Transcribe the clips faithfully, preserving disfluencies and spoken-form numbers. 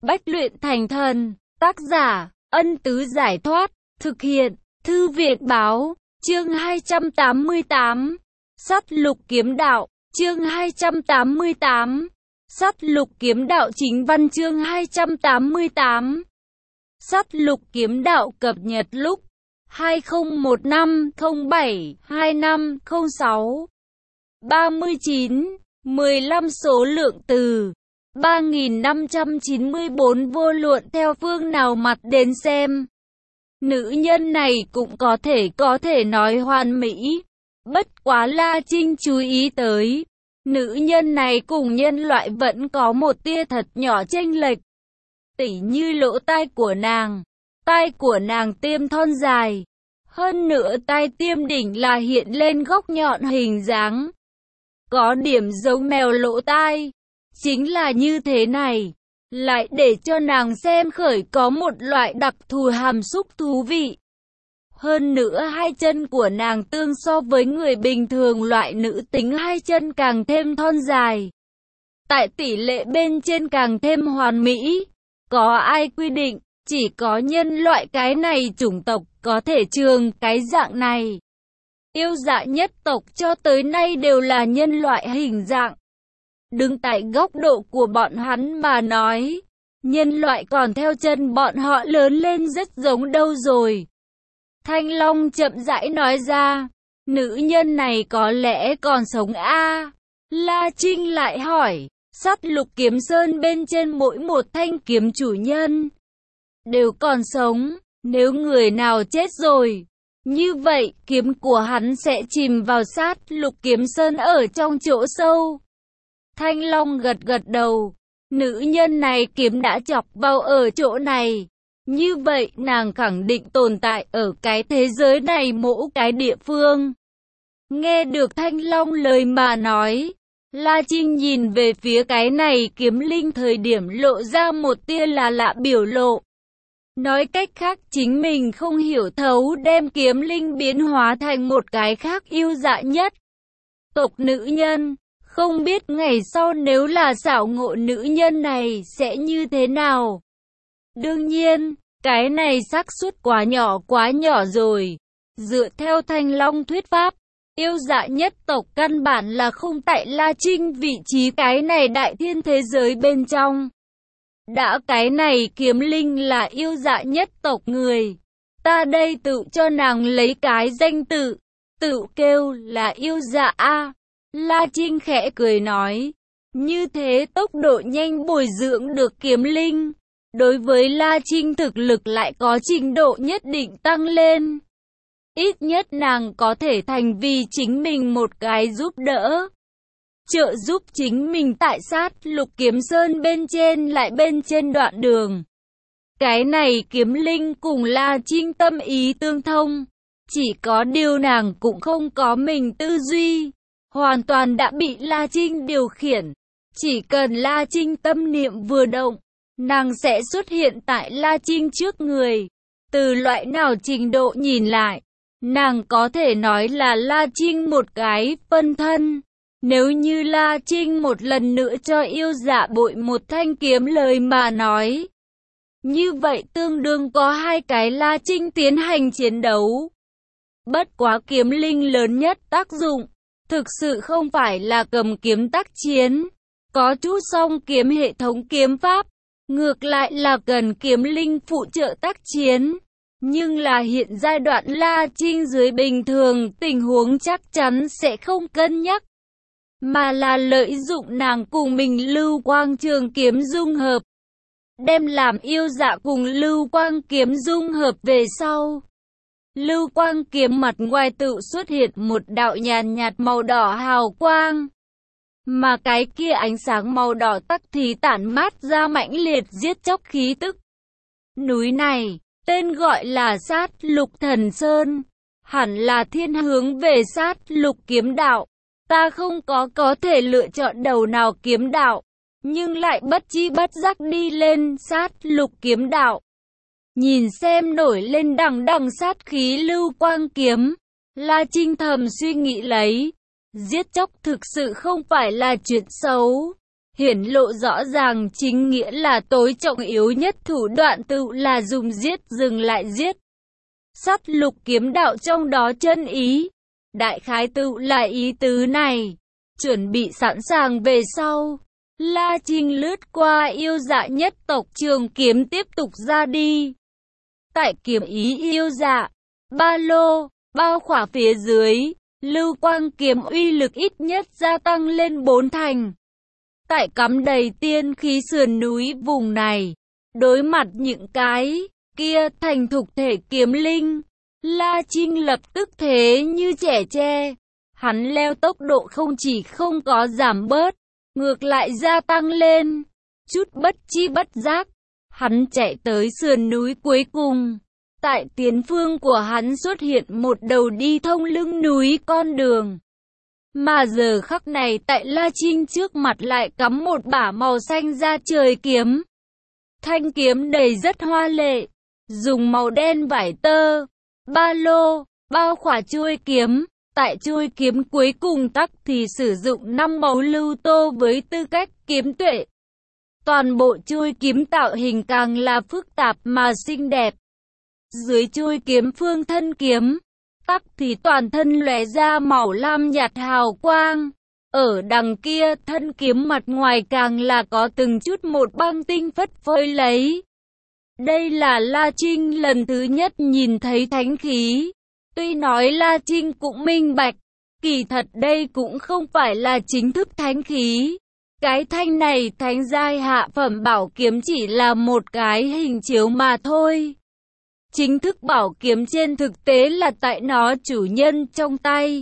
Bách luyện thành thần. Tác giả, Ân Tứ Giải Thoát. Thực hiện, Thư viện Báo. Chương hai trăm tám mươi tám. Sắt lục kiếm đạo. Chương hai trăm tám mươi tám. Sắt lục kiếm đạo. Chính văn chương hai trăm tám mươi tám. Sắt lục kiếm đạo cập nhật lúc hai không một năm không bảy hai năm không sáu. ba mươi chín, mười lăm số lượng từ ba nghìn năm trăm chín mươi tư. Vô luận theo phương nào mặt đến xem, nữ nhân này cũng có thể có thể nói hoàn mỹ. Bất quá La Trinh chú ý tới, nữ nhân này cùng nhân loại vẫn có một tia thật nhỏ chênh lệch. Tỉ như lỗ tai của nàng, tai của nàng tiêm thon dài, hơn nữa tai tiêm đỉnh là hiện lên góc nhọn hình dáng, có điểm giống mèo lỗ tai. Chính là như thế này, lại để cho nàng xem khởi có một loại đặc thù hàm xúc thú vị. Hơn nữa hai chân của nàng tương so với người bình thường loại nữ tính hai chân càng thêm thon dài, tại tỷ lệ bên trên càng thêm hoàn mỹ. Có ai quy định, chỉ có nhân loại cái này chủng tộc có thể trường cái dạng này. Yêu dạ nhất tộc cho tới nay đều là nhân loại hình dạng. Đứng tại góc độ của bọn hắn mà nói, nhân loại còn theo chân bọn họ lớn lên rất giống đâu rồi. Thanh Long chậm rãi nói ra, nữ nhân này có lẽ còn sống a à? La Trinh lại hỏi, sắt lục kiếm sơn bên trên mỗi một thanh kiếm chủ nhân đều còn sống, nếu người nào chết rồi, như vậy kiếm của hắn sẽ chìm vào sát lục kiếm sơn ở trong chỗ sâu. Thanh Long gật gật đầu, nữ nhân này kiếm đã chọc vào ở chỗ này, như vậy nàng khẳng định tồn tại ở cái thế giới này mỗi cái địa phương. Nghe được Thanh Long lời mà nói, La Trinh nhìn về phía cái này kiếm linh thời điểm lộ ra một tia là lạ biểu lộ. Nói cách khác chính mình không hiểu thấu đem kiếm linh biến hóa thành một cái khác yêu dạ nhất tộc nữ nhân. Không biết ngày sau nếu là xảo ngộ nữ nhân này sẽ như thế nào. Đương nhiên, cái này xác suất quá nhỏ quá nhỏ rồi. Dựa theo Thanh Long thuyết pháp, yêu dạ nhất tộc căn bản là không tại La Trinh vị trí cái này đại thiên thế giới bên trong. Đã cái này kiếm linh là yêu dạ nhất tộc người, ta đây tự cho nàng lấy cái danh tự, tự kêu là yêu dạ A. La Trinh khẽ cười nói, như thế tốc độ nhanh bồi dưỡng được kiếm linh, đối với La Trinh thực lực lại có trình độ nhất định tăng lên. Ít nhất nàng có thể thành vì chính mình một cái giúp đỡ, trợ giúp chính mình tại sát lục kiếm sơn bên trên lại bên trên đoạn đường. Cái này kiếm linh cùng La Trinh tâm ý tương thông, chỉ có điều nàng cũng không có mình tư duy, hoàn toàn đã bị La Trinh điều khiển. Chỉ cần La Trinh tâm niệm vừa động, nàng sẽ xuất hiện tại La Trinh trước người. Từ loại nào trình độ nhìn lại, nàng có thể nói là La Trinh một cái phân thân. Nếu như La Trinh một lần nữa cho yêu dạ bội một thanh kiếm lời mà nói, như vậy tương đương có hai cái La Trinh tiến hành chiến đấu. Bất quá kiếm linh lớn nhất tác dụng, thực sự không phải là cầm kiếm tác chiến, có chút song kiếm hệ thống kiếm pháp, ngược lại là cần kiếm linh phụ trợ tác chiến. Nhưng là hiện giai đoạn La Trinh dưới bình thường tình huống chắc chắn sẽ không cân nhắc, mà là lợi dụng nàng cùng mình lưu quang trường kiếm dung hợp. Đem làm yêu dạ cùng lưu quang kiếm dung hợp về sau, lưu quang kiếm mặt ngoài tự xuất hiện một đạo nhàn nhạt màu đỏ hào quang, mà cái kia ánh sáng màu đỏ tắc thì tản mát ra mãnh liệt giết chóc khí tức. Núi này, tên gọi là sát lục thần sơn, hẳn là thiên hướng về sát lục kiếm đạo. Ta không có có thể lựa chọn đầu nào kiếm đạo, nhưng lại bất chi bất giác đi lên sát lục kiếm đạo. Nhìn xem nổi lên đằng đằng sát khí lưu quang kiếm, La Trinh thầm suy nghĩ lấy, giết chóc thực sự không phải là chuyện xấu. hiển lộ rõ ràng chính nghĩa là tối trọng yếu nhất, thủ đoạn tự là dùng giết dừng lại giết. Sắt lục kiếm đạo trong đó chân ý, đại khái tự là ý tứ này. Chuẩn bị sẵn sàng về sau, La Trinh lướt qua yêu dạ nhất tộc, trường kiếm tiếp tục ra đi. Tại kiếm ý yêu dạ, ba lô, bao khỏa phía dưới, lưu quang kiếm uy lực ít nhất gia tăng lên bốn thành. Tại cắm đầy tiên khí sườn núi vùng này, đối mặt những cái kia thành thục thể kiếm linh, La Trinh lập tức thế như trẻ tre. Hắn leo tốc độ không chỉ không có giảm bớt, ngược lại gia tăng lên. Chút bất chi bất giác, hắn chạy tới sườn núi cuối cùng. Tại tiền phương của hắn xuất hiện một đầu đi thông lưng núi con đường. Mà giờ khắc này tại La Trinh trước mặt lại cắm một bả màu xanh da trời kiếm. Thanh kiếm đầy rất hoa lệ, dùng màu đen vải tơ, ba lô, bao khỏa chuôi kiếm. Tại chuôi kiếm cuối cùng tắc thì sử dụng năm màu lưu tô với tư cách kiếm tuệ. Toàn bộ chuôi kiếm tạo hình càng là phức tạp mà xinh đẹp. Dưới chuôi kiếm phương thân kiếm, tắc thì toàn thân lóe ra màu lam nhạt hào quang. Ở đằng kia thân kiếm mặt ngoài càng là có từng chút một băng tinh phất phới lấy. Đây là La Trinh lần thứ nhất nhìn thấy thánh khí. Tuy nói La Trinh cũng minh bạch, kỳ thật đây cũng không phải là chính thức thánh khí. Cái thanh này thánh giai hạ phẩm bảo kiếm chỉ là một cái hình chiếu mà thôi. Chính thức bảo kiếm trên thực tế là tại nó chủ nhân trong tay.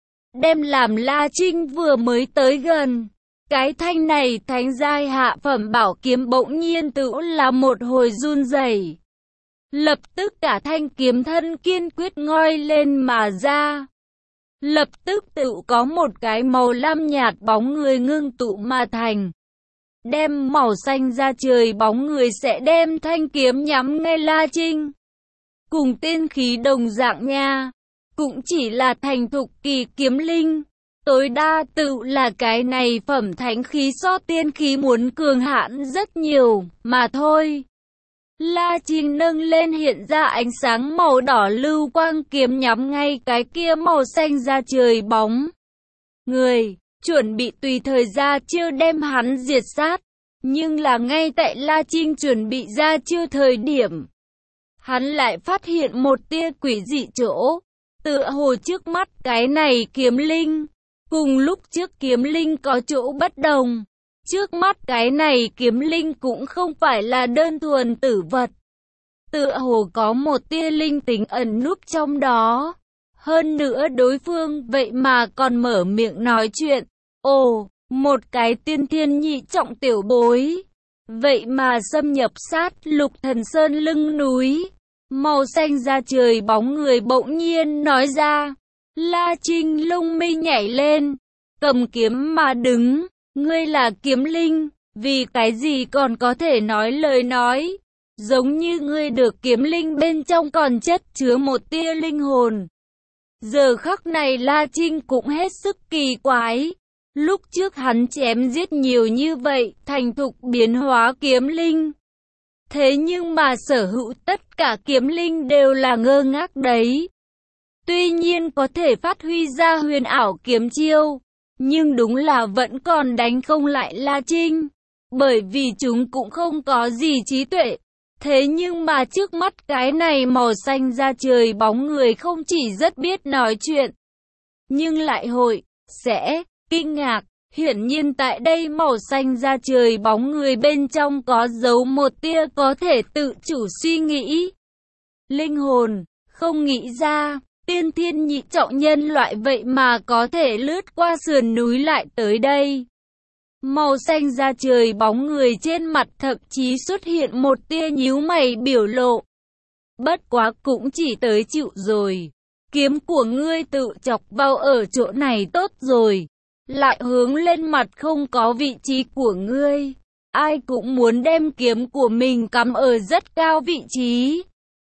Đem làm La Trinh vừa mới tới gần, cái thanh này thánh giai hạ phẩm bảo kiếm bỗng nhiên tự là một hồi run rẩy. Lập tức cả thanh kiếm thân kiên quyết ngoi lên mà ra. Lập tức tự có một cái màu lam nhạt bóng người ngưng tụ mà thành. Đem màu xanh ra trời bóng người sẽ đem thanh kiếm nhắm ngay La Trinh. Cùng tiên khí đồng dạng nha, cũng chỉ là thành thục kỳ kiếm linh. Tối đa tự là cái này phẩm thánh khí so tiên khí muốn cường hãn rất nhiều, mà thôi. La Trinh nâng lên hiện ra ánh sáng màu đỏ lưu quang kiếm nhắm ngay cái kia màu xanh ra trời bóng. Người, chuẩn bị tùy thời ra chiêu đem hắn diệt sát. Nhưng là ngay tại La Trinh chuẩn bị ra chiêu thời điểm, hắn lại phát hiện một tia quỷ dị chỗ. Tựa hồ trước mắt cái này kiếm linh, cùng lúc trước kiếm linh có chỗ bất đồng. Trước mắt cái này kiếm linh cũng không phải là đơn thuần tử vật. Tựa hồ có một tia linh tính ẩn núp trong đó. Hơn nữa đối phương vậy mà còn mở miệng nói chuyện. Ồ, một cái tiên thiên nhị trọng tiểu bối. Vậy mà xâm nhập sát Lục Thần Sơn lưng núi. Màu xanh da trời bóng người bỗng nhiên nói ra. La Trinh lông mi nhảy lên, cầm kiếm mà đứng. Ngươi là kiếm linh, vì cái gì còn có thể nói lời nói? Giống như ngươi được kiếm linh bên trong còn chất chứa một tia linh hồn. Giờ khắc này La Trinh cũng hết sức kỳ quái. Lúc trước hắn chém giết nhiều như vậy, thành thục biến hóa kiếm linh. Thế nhưng mà sở hữu tất cả kiếm linh đều là ngơ ngác đấy. Tuy nhiên có thể phát huy ra huyền ảo kiếm chiêu, nhưng đúng là vẫn còn đánh không lại La Trinh, bởi vì chúng cũng không có gì trí tuệ. Thế nhưng mà trước mắt cái này màu xanh da trời bóng người không chỉ rất biết nói chuyện, nhưng lại hội, sẽ, kinh ngạc. Hiển nhiên tại đây màu xanh da trời bóng người bên trong có giấu một tia có thể tự chủ suy nghĩ. Linh hồn, không nghĩ ra. Tiên thiên nhị trọng nhân loại vậy mà có thể lướt qua sườn núi lại tới đây. Màu xanh da trời bóng người trên mặt thậm chí xuất hiện một tia nhíu mày biểu lộ. Bất quá cũng chỉ tới chịu rồi. Kiếm của ngươi tự chọc vào ở chỗ này tốt rồi. Lại hướng lên mặt không có vị trí của ngươi. Ai cũng muốn đem kiếm của mình cắm ở rất cao vị trí.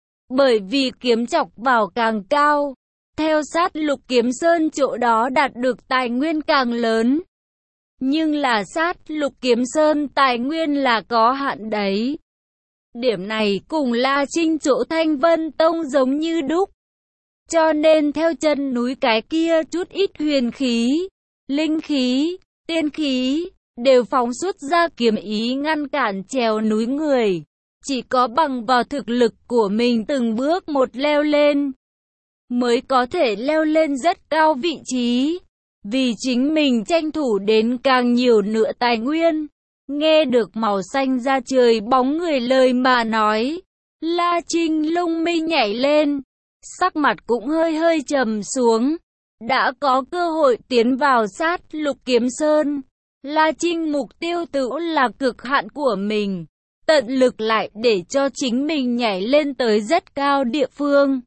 Bởi vì kiếm chọc vào càng cao, theo sát Lục Kiếm Sơn chỗ đó đạt được tài nguyên càng lớn. Nhưng là sát lục kiếm sơn tài nguyên là có hạn đấy. Điểm này cùng La Trinh chỗ Thanh Vân Tông giống như đúc. Cho nên theo chân núi cái kia chút ít huyền khí, linh khí, tiên khí, đều phóng xuất ra kiếm ý ngăn cản trèo núi người. Chỉ có bằng vào thực lực của mình từng bước một leo lên, mới có thể leo lên rất cao vị trí. Vì chính mình tranh thủ đến càng nhiều nữa tài nguyên. Nghe được màu xanh ra trời bóng người lời mà nói, La Trinh lông mi nhảy lên, sắc mặt cũng hơi hơi trầm xuống. Đã có cơ hội tiến vào sát lục kiếm sơn, La Trinh mục tiêu tự là cực hạn của mình, tận lực lại để cho chính mình nhảy lên tới rất cao địa phương.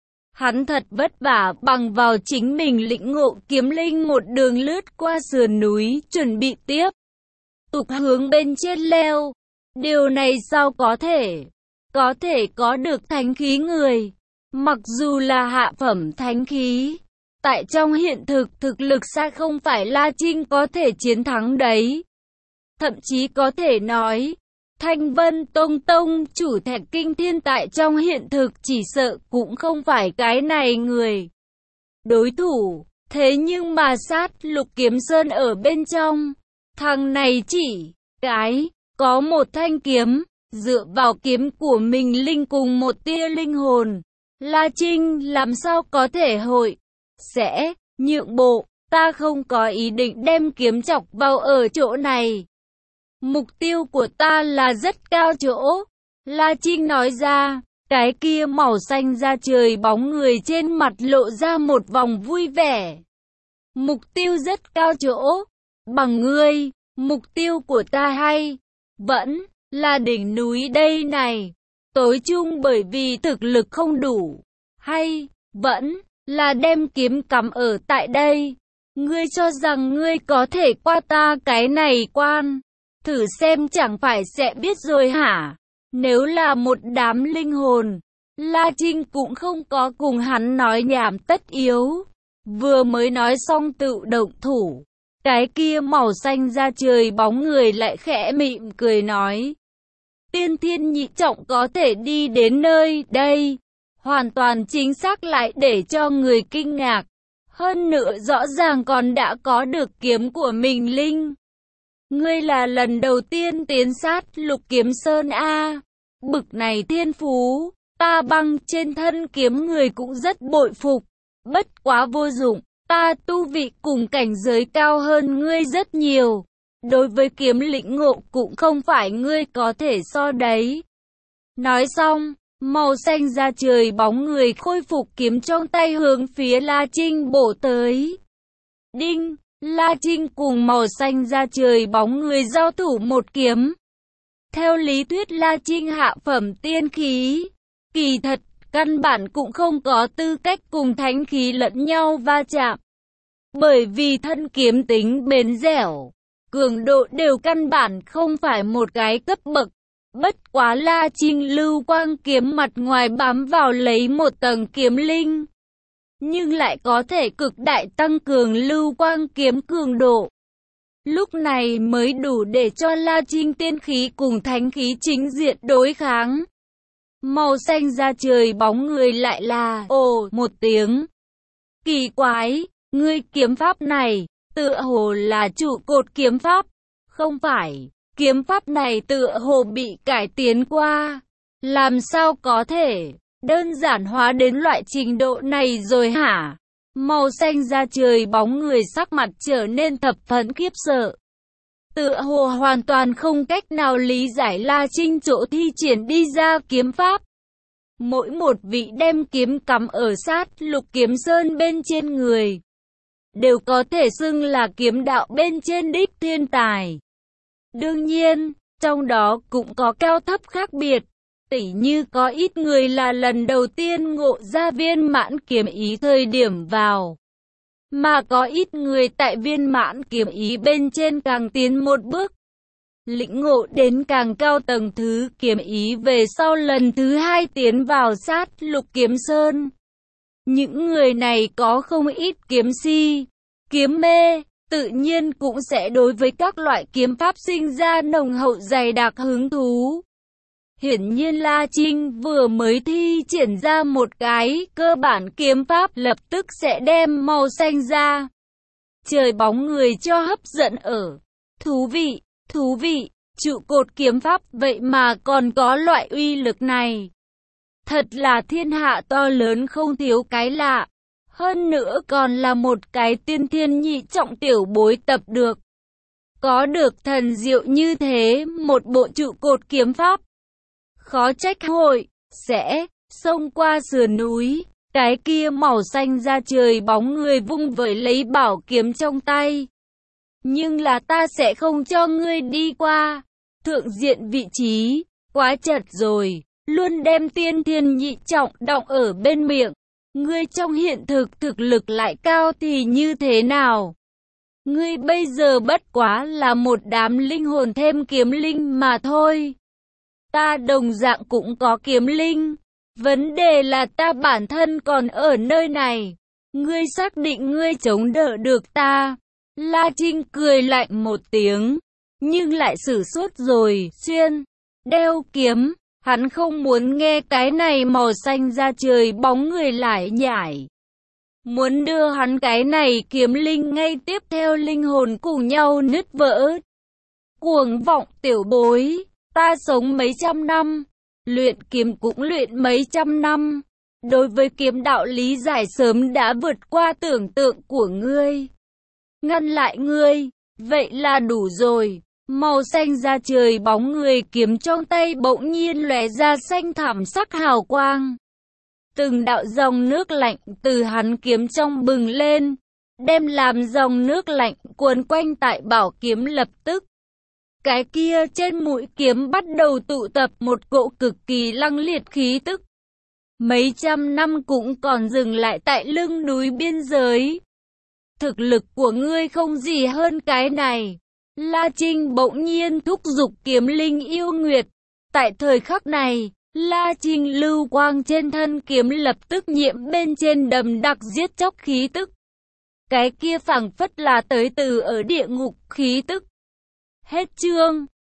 Hắn thật vất vả bằng vào chính mình lĩnh ngộ kiếm linh một đường lướt qua sườn núi, chuẩn bị tiếp tục hướng bên trên leo. Điều này sao có thể? Có thể có được thánh khí người, mặc dù là hạ phẩm thánh khí, tại trong hiện thực thực lực xa không phải La Trinh có thể chiến thắng đấy. Thậm chí có thể nói, Thanh Vân Tông Tông chủ Thạch Kinh Thiên tại trong hiện thực chỉ sợ cũng không phải cái này người đối thủ. Thế nhưng mà sát lục kiếm sơn ở bên trong, thằng này chỉ cái có một thanh kiếm, dựa vào kiếm của mình linh cùng một tia linh hồn, La Trinh làm sao có thể hội sẽ nhượng bộ. Ta không có ý định đem kiếm chọc vào ở chỗ này. Mục tiêu của ta là rất cao chỗ, La Trinh nói ra. Cái kia màu xanh da trời bóng người trên mặt lộ ra một vòng vui vẻ. Mục tiêu rất cao chỗ, bằng ngươi, mục tiêu của ta hay vẫn là đỉnh núi đây này. Tối chung bởi vì thực lực không đủ, hay vẫn là đem kiếm cắm ở tại đây. Ngươi cho rằng ngươi có thể qua ta cái này quan, thử xem chẳng phải sẽ biết rồi hả? Nếu là một đám linh hồn, La Trinh cũng không có cùng hắn nói nhảm tất yếu. Vừa mới nói xong tự động thủ, cái kia màu xanh da trời bóng người lại khẽ mỉm cười nói. Tiên thiên nhị trọng có thể đi đến nơi đây, hoàn toàn chính xác lại để cho người kinh ngạc. Hơn nữa rõ ràng còn đã có được kiếm của mình linh. Ngươi là lần đầu tiên tiến sát lục kiếm sơn A. Bực này thiên phú, ta băng trên thân kiếm người cũng rất bội phục. Bất quá vô dụng, ta tu vị cùng cảnh giới cao hơn ngươi rất nhiều. Đối với kiếm lĩnh ngộ cũng không phải ngươi có thể so đấy. Nói xong, màu xanh da trời bóng người khôi phục kiếm trong tay hướng phía La Trinh bổ tới. Đinh! La Trinh cùng màu xanh da trời bóng người giao thủ một kiếm. Theo lý thuyết La Trinh hạ phẩm tiên khí, kỳ thật, căn bản cũng không có tư cách cùng thánh khí lẫn nhau va chạm. Bởi vì thân kiếm tính bền dẻo, cường độ đều căn bản không phải một cái cấp bậc. Bất quá La Trinh lưu quang kiếm mặt ngoài bám vào lấy một tầng kiếm linh, nhưng lại có thể cực đại tăng cường lưu quang kiếm cường độ. Lúc này mới đủ để cho La Trinh tiên khí cùng thánh khí chính diện đối kháng. Màu xanh da trời bóng người lại là ồ một tiếng. Kỳ quái, ngươi kiếm pháp này, tựa hồ là trụ cột kiếm pháp. Không phải, kiếm pháp này tựa hồ bị cải tiến qua. Làm sao có thể đơn giản hóa đến loại trình độ này rồi hả? Màu xanh da trời bóng người sắc mặt trở nên thập phần khiếp sợ. Tựa hồ hoàn toàn không cách nào lý giải La Trinh chỗ thi triển đi ra kiếm pháp. Mỗi một vị đem kiếm cắm ở sát lục kiếm sơn bên trên người, đều có thể xưng là kiếm đạo bên trên đích thiên tài. Đương nhiên, trong đó cũng có cao thấp khác biệt. Tỉ như có ít người là lần đầu tiên ngộ ra viên mãn kiếm ý thời điểm vào, mà có ít người tại viên mãn kiếm ý bên trên càng tiến một bước, lĩnh ngộ đến càng cao tầng thứ kiếm ý về sau lần thứ hai tiến vào sát lục kiếm sơn. Những người này có không ít kiếm si, kiếm mê, tự nhiên cũng sẽ đối với các loại kiếm pháp sinh ra nồng hậu dày đặc hứng thú. Hiển nhiên La Trinh vừa mới thi triển ra một cái cơ bản kiếm pháp lập tức sẽ đem màu xanh ra trời bóng người cho hấp dẫn ở. Thú vị, thú vị, trụ cột kiếm pháp vậy mà còn có loại uy lực này. Thật là thiên hạ to lớn không thiếu cái lạ. Hơn nữa còn là một cái tiên thiên nhị trọng tiểu bối tập được. Có được thần diệu như thế một bộ trụ cột kiếm pháp. Khó trách hội, sẽ, xông qua sườn núi. Cái kia màu xanh ra trời bóng người vung vẩy lấy bảo kiếm trong tay. Nhưng là ta sẽ không cho ngươi đi qua. Thượng diện vị trí, quá chật rồi. Luôn đem tiên thiên nhị trọng đọng ở bên miệng. Ngươi trong hiện thực thực lực lại cao thì như thế nào? Ngươi bây giờ bất quá là một đám linh hồn thêm kiếm linh mà thôi. Ta đồng dạng cũng có kiếm linh. Vấn đề là ta bản thân còn ở nơi này. Ngươi xác định ngươi chống đỡ được ta. La Trinh cười lạnh một tiếng. Nhưng lại sử sốt rồi. Xuyên. Đeo kiếm. Hắn không muốn nghe cái này màu xanh ra trời bóng người lại nhải. Muốn đưa hắn cái này kiếm linh ngay tiếp theo linh hồn cùng nhau nứt vỡ. Cuồng vọng tiểu bối. Ta sống mấy trăm năm. Luyện kiếm cũng luyện mấy trăm năm. Đối với kiếm đạo lý giải sớm đã vượt qua tưởng tượng của ngươi. Ngăn lại ngươi. Vậy là đủ rồi. Màu xanh ra trời bóng người kiếm trong tay bỗng nhiên lóe ra xanh thẳm sắc hào quang. Từng đạo dòng nước lạnh từ hắn kiếm trong bừng lên, đem làm dòng nước lạnh cuốn quanh tại bảo kiếm lập tức. Cái kia trên mũi kiếm bắt đầu tụ tập một cỗ cực kỳ lăng liệt khí tức. Mấy trăm năm cũng còn dừng lại tại lưng núi biên giới. Thực lực của ngươi không gì hơn cái này. La Trinh bỗng nhiên thúc giục kiếm linh yêu nguyệt. Tại thời khắc này, La Trinh lưu quang trên thân kiếm lập tức nhiễm bên trên đầm đặc giết chóc khí tức. Cái kia phảng phất là tới từ ở địa ngục khí tức. Hết chương.